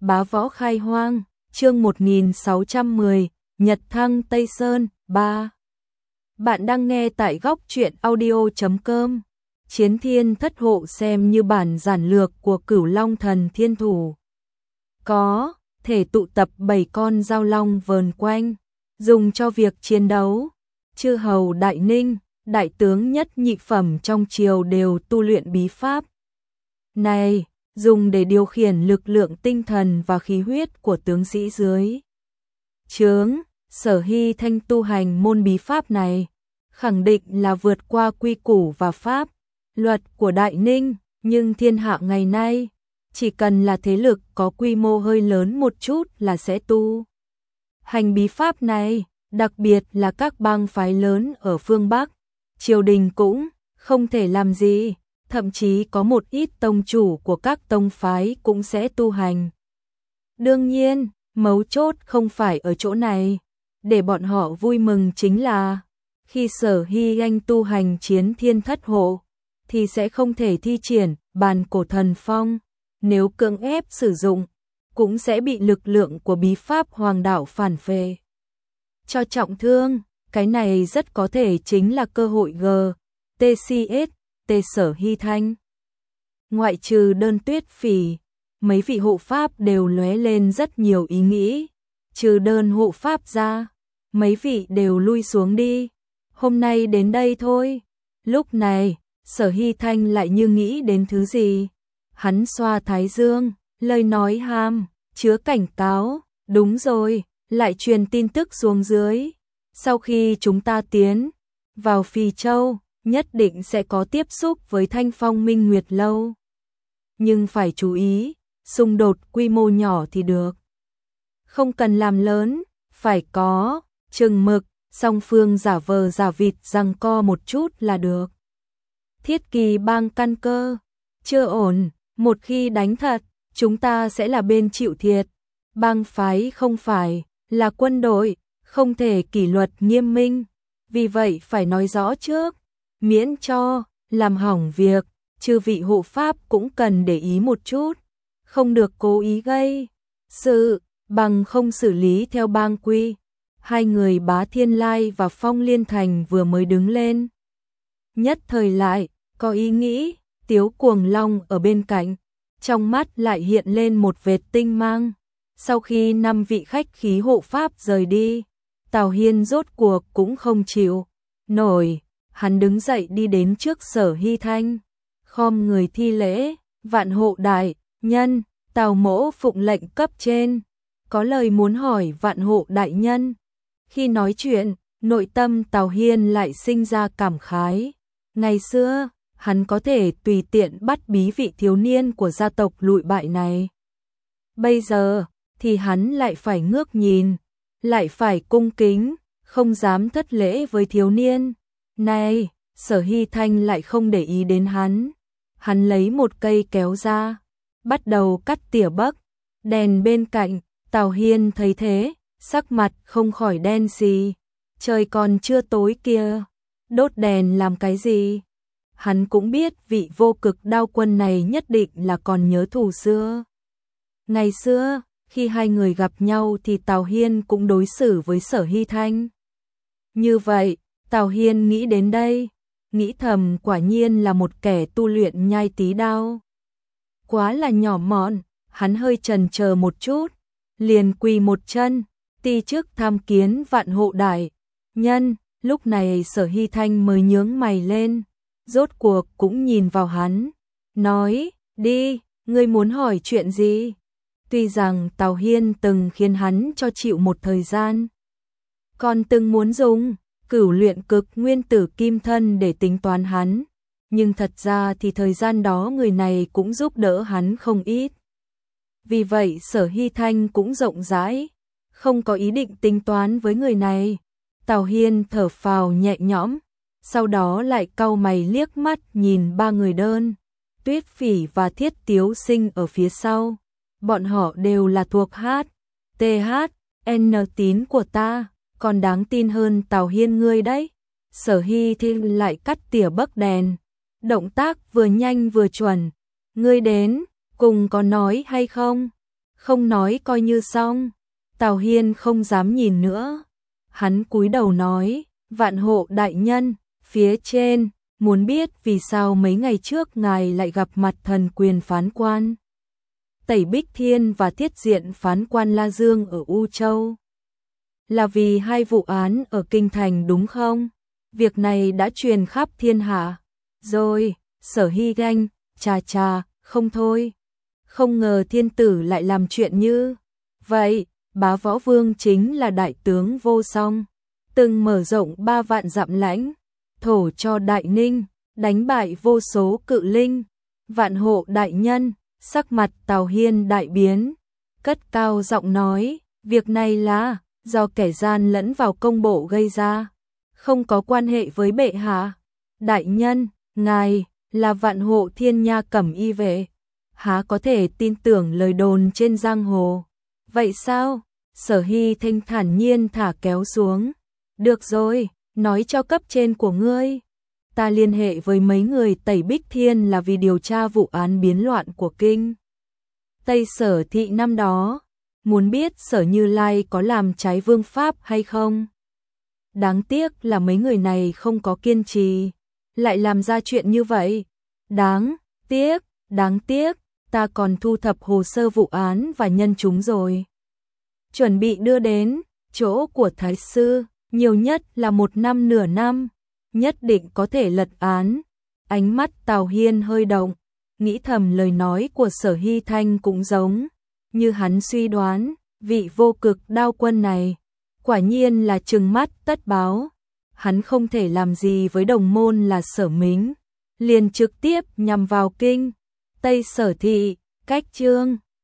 Bá võ khai hoang, chương 1610, Nhật thăng Tây Sơn, 3. Bạn đang nghe tại góc truyện audio.com. Chiến thiên thất hộ xem như bản giản lược của Cửu Long thần thiên thủ. Có thể tụ tập 7 con giao long vờn quanh, dùng cho việc chiến đấu. Chư hầu Đại Ninh, đại tướng nhất nhị phẩm trong triều đều tu luyện bí pháp này, dùng để điều khiển lực lượng tinh thần và khí huyết của tướng sĩ dưới trướng. Sở Hy Thanh tu hành môn bí pháp này, khẳng định là vượt qua quy củ và pháp luật của Đại Ninh, nhưng thiên hạ ngày nay, chỉ cần là thế lực có quy mô hơi lớn một chút là sẽ tu hành bí pháp này, đặc biệt là các bang phái lớn ở phương Bắc, triều đình cũng không thể làm gì, thậm chí có một ít tông chủ của các tông phái cũng sẽ tu hành. Đương nhiên, mấu chốt không phải ở chỗ này, để bọn họ vui mừng chính là khi Sở Hy Anh tu hành chiến thiên thất hộ thì sẽ không thể thi triển bàn cổ thần phong, nếu cưỡng ép sử dụng cũng sẽ bị lực lượng của bí pháp hoàng đạo phản phệ cho trọng thương. Cái này rất có thể chính là cơ hội GTCS T Sở Hy Thanh. Ngoại trừ Đơn Tuyết Phỉ, mấy vị hộ pháp đều lóe lên rất nhiều ý nghĩ. Trừ Đơn hộ pháp ra, mấy vị đều lui xuống đi. Hôm nay đến đây thôi. Lúc này, Sở Hy Thanh lại như nghĩ đến thứ gì. Hắn xoa thái dương, lời nói ham, chứa cảnh cáo. Đúng rồi, lại truyền tin tức xuống dưới. Sau khi chúng ta tiến vào Phì Châu, nhất định sẽ có tiếp xúc với Thanh Phong Minh Nguyệt Lâu. Nhưng phải chú ý, xung đột quy mô nhỏ thì được. Không cần làm lớn, phải có chừng mực, song phương giả vờ giả vịt giằng co một chút là được. Thiết Kỳ bang căn cơ, chưa ổn, một khi đánh thật, chúng ta sẽ là bên chịu thiệt. Bang phái không phải là quân đội, không thể kỷ luật nghiêm minh, vì vậy phải nói rõ trước, miễn cho làm hỏng việc. Chư vị hộ pháp cũng cần để ý một chút, không được cố ý gây sự, bằng không xử lý theo bang quy. Hai người Bá Thiên Lai và Phong Liên Thành vừa mới đứng lên, nhất thời lại có ý nghĩ. Tiếu Cuồng Long ở bên cạnh, trong mắt lại hiện lên một vệt tinh mang. Sau khi 5 vị khách khí hộ pháp rời đi, Tào Hiên rốt cuộc cũng không chịu nổi, hắn đứng dậy đi đến trước Sở Hy Thanh, khom người thi lễ. Vạn hộ đại nhân, Tào mỗ phụng lệnh cấp trên, có lời muốn hỏi vạn hộ đại nhân. Khi nói chuyện, nội tâm Tào Hiên lại sinh ra cảm khái. Ngày xưa, hắn có thể tùy tiện bắt bí vị thiếu niên của gia tộc lụi bại này. Bây giờ, thì hắn lại phải ngước nhìn, lại phải cung kính, không dám thất lễ với thiếu niên. Này, Sở Hy Thanh lại không để ý đến hắn. Hắn lấy một cây kéo ra, bắt đầu cắt tỉa bấc đèn bên cạnh. Tào Hiên thấy thế, sắc mặt không khỏi đen xì. Trời còn chưa tối kia, đốt đèn làm cái gì? Hắn cũng biết vị vô cực đao quân này nhất định là còn nhớ thù xưa. Ngày xưa, khi hai người gặp nhau thì Tào Hiên cũng đối xử với Sở Hy Thanh như vậy. Tào Hiên nghĩ đến đây, nghĩ thầm quả nhiên là một kẻ tu luyện nhai tí đao. Quá là nhỏ mọn, hắn hơi chần chờ một chút, liền quỳ một chân, ti trước tham kiến vạn hộ đại nhân. Lúc này Sở Hy Thanh mới nhướng mày lên, rốt cuộc cũng nhìn vào hắn, nói, đi, ngươi muốn hỏi chuyện gì? Tuy rằng Tào Hiên từng khiến hắn cho chịu một thời gian, còn từng muốn dùng Cửu luyện cực nguyên tử kim thân để tính toán hắn, nhưng thật ra thì thời gian đó người này cũng giúp đỡ hắn không ít. Vì vậy Sở Hy Thanh cũng rộng rãi, không có ý định tính toán với người này. Tào Hiên thở phào nhẹ nhõm, sau đó lại cau mày liếc mắt nhìn ba người Đơn Tuyết Phỉ và Thiết Tiếu Sinh ở phía sau. Bọn họ đều là thuộc THN tín của ta, còn đáng tin hơn Tào Hiên ngươi đấy. Sở Hy Thanh lại cắt tỉa bấc đèn, động tác vừa nhanh vừa chuẩn. Ngươi đến, cùng có nói hay không? không nói coi như xong. Tào Hiên không dám nhìn nữa. Hắn cúi đầu nói, vạn hộ đại nhân, phía trên, muốn biết vì sao mấy ngày trước ngài lại gặp mặt thần quyền phán quan Tẩy Bích Thiên và thiết diện phán quan La Dương ở U Châu. Là vì hai vụ án ở Kinh Thành đúng không? Việc này đã truyền khắp thiên hạ. Rồi, Sở Hy ganh, chà, không thôi. Không ngờ thiên tử lại làm chuyện như vậy. Bá Võ Vương chính là đại tướng vô song, từng mở rộng 3 vạn dặm lãnh thổ cho Đại Ninh, đánh bại vô số cự linh. Vạn hộ đại nhân, sắc mặt Tào Hiên đại biến, cất cao giọng nói, việc này là do kẻ gian lẫn vào công bộ gây ra, không có quan hệ với bệ hạ. Đại nhân, ngài là Vạn hộ Thiên Nha Cẩm Y vệ, há có thể tin tưởng lời đồn trên giang hồ. Vậy sao? Sở Hy thanh thản nhiên thả kéo xuống. Được rồi, nói cho cấp trên của ngươi. Ta liên hệ với mấy người Tẩy Bích Thiên là vì điều tra vụ án biến loạn của Kinh Tây Sở thị năm đó. Muốn biết Sở Như Lai có làm trái vương pháp hay không? Đáng tiếc là mấy người này không có kiên trì, lại làm ra chuyện như vậy. Đáng tiếc, ta còn thu thập hồ sơ vụ án và nhân chúng rồi. Chuẩn bị đưa đến chỗ của Thái sư, nhiều nhất là 1 năm nửa năm, nhất định có thể lật án. Ánh mắt Tào Hiên hơi động, nghĩ thầm lời nói của Sở Hy Thanh cũng giống như hắn suy đoán, vị vô cực đao quân này quả nhiên là trừng mắt tất báo. Hắn không thể làm gì với đồng môn là Sở Mính, liền trực tiếp nhằm vào Kinh Tây Sở thị. Cách chương